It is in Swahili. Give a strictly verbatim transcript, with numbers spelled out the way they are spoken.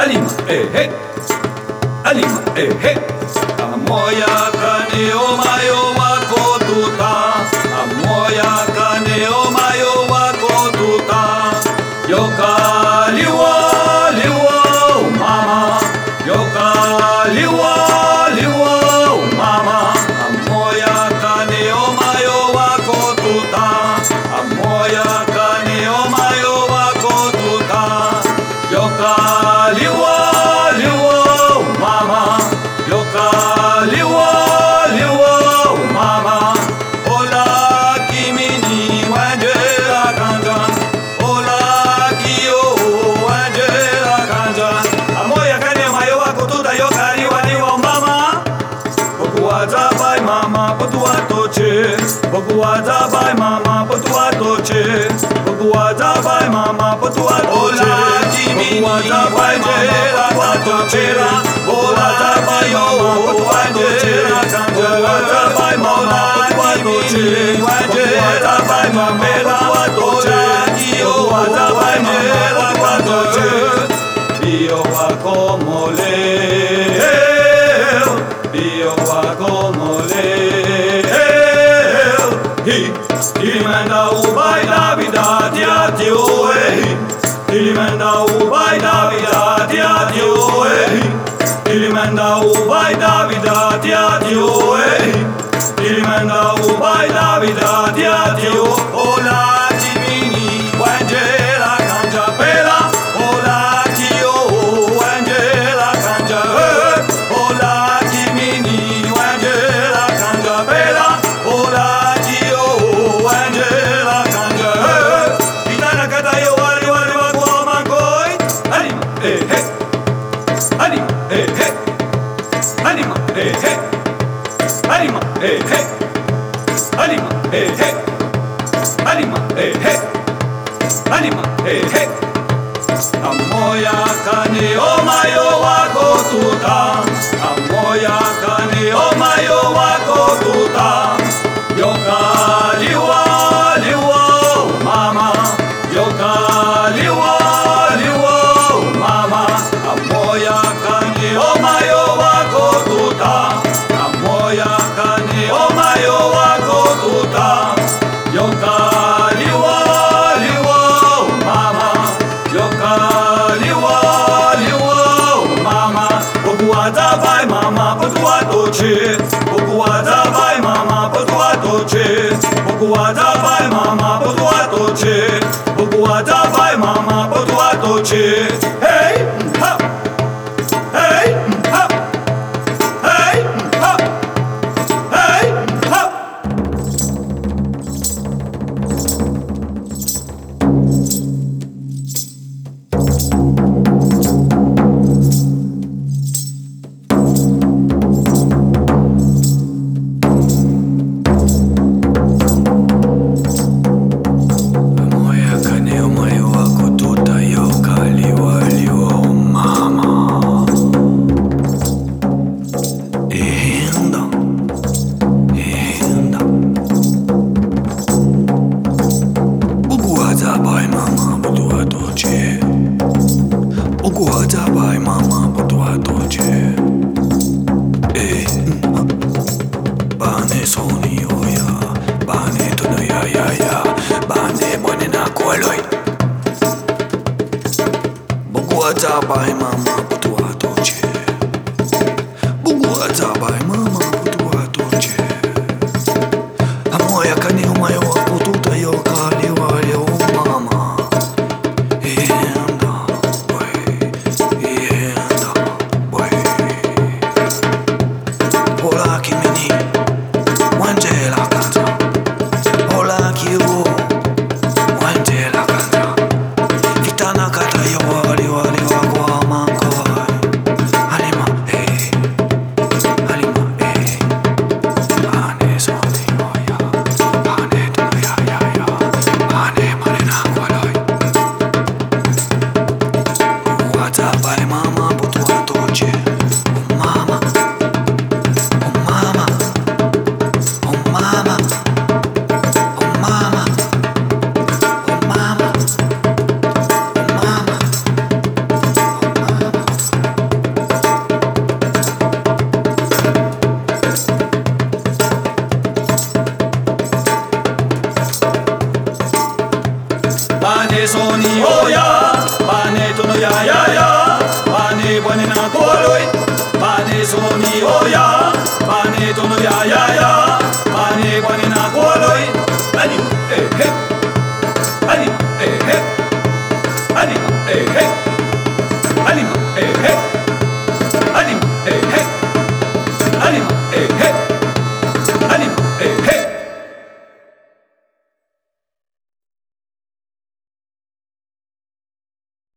Anima, eh, hey. Anima, eh, hey. Amoya kane omayo wako tuta. Amoya kane omayo wako tuta. Yoka liwa liwa mama. Yoka liwa liwa mama. Amoya kane omayo wako tuta. Amoya kane omayo wako tuta. Yoka liwa liwa mama. Yoka liwa liwa mama. Ola kimini wajela kanja. Ola kiyo wajela kanja. Amoya kane omayo wako tuta. Yoka liwa liwa mama. Bokuwaza bai mama botuwa toche. Bokuwaza bai mama botuwa toche. Bokuwaza bai mama botuwa toche. Bokuwaza bai mama botuwa toche. Bokuwaza bai mama botuwa toche. Bokuwaza bai mama botuwa toche. Bokuwaza bai mama botuwa toche. Bokuwaza bai mama botuwa toche. Io wa como le. Io wa como le. Ilimenda ubai Davida dia dio eh. Ilimenda ubai Davida dia dio eh. Ilimenda ubai Davida dia dio eh. Ilimenda ubai Davida dia dio. Ola timini wangela kanja pela. Ola tio wangela kanja eh. Ola timini wangela kanja pela. Ola tio wangela kanja eh. Itana kata yo wali wali wako mangoi. Anima eh hey. Anima eh hey. Anima eh hey. Anima eh hey. Anima eh hey. Anima eh hey. Anima eh hey. Amoya kane omayo wako tuta. Amoya kane omayo wako tuta. Yoka liwa liwa mama. Yoka liwa liwa mama. Amoya kane omayo wako tuta. Amoya kane omayo wako tuta. Yoka liwa liwa mama. Yoka liwa liwa mama. Bokuwaza bai mama botuwa toche. Bokuwaza bai mama botuwa toche. Bokuwaza bai mama botuwa toche. Bokuwaza bai mama botuwa toche. Hey ha. Hey ha. Hey ha. Hey ha. Amoya kane omayo wako tuta. Yoka liwa liwa mama. Enda enda. Bokuwaza bai mama botuwa toche. Bokuwaza bai mama botuwa toche. Eh bane soni oya. Bane tono ya ya ya. Bane bwane na kualoi. Bokuwaza bai mama botuwa toche. Bokuwaza bai mama botuwa toche. Amoya kane omayo wako tuta. Yoka liwa liwa mama. Enda boy. Enda boy. Ola kimini wangela kanja. Ola kiyo wangela kanja. Itana kata yo wali wali wako mangoi. na koloi, bane soni oi.